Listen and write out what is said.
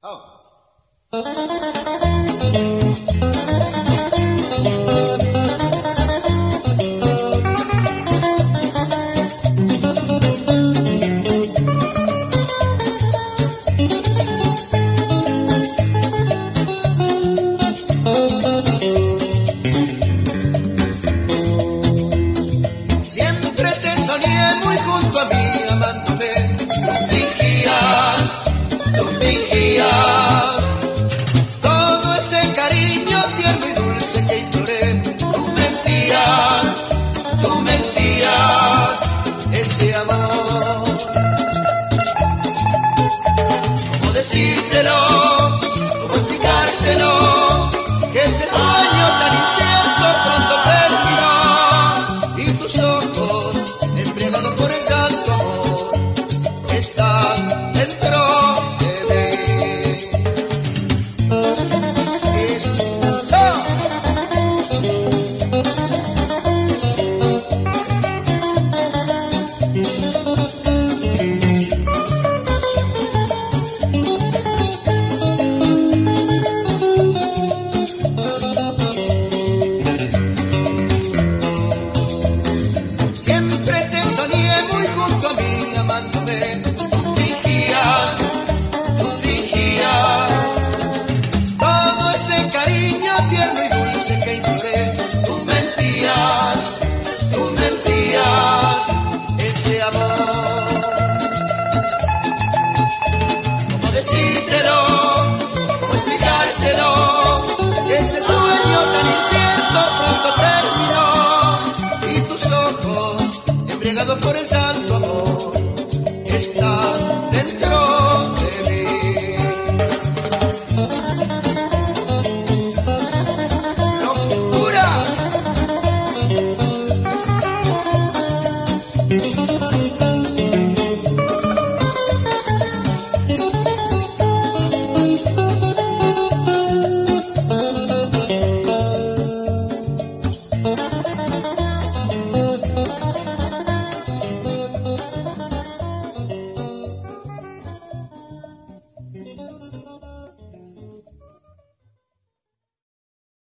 Oh. Siempre te soñé muy junto a mí, amándome. Tú fingías todo ese cariño tierno y dulce que imploré. Tú mentías ese amor. ¿Cómo decírtelo? ¿Cómo explicártelo? Que ese sueño tan incierto pronto terminó. Y tus ojos, embriagados por el llanto amor, están dentro de mí. ¡Eso! Siempre te soñé muy junto a mí, amándome. Tú fingías todo ese cariño tierno y dulce que imploré. Tú mentías ese amor. ¿Cómo decírtelo?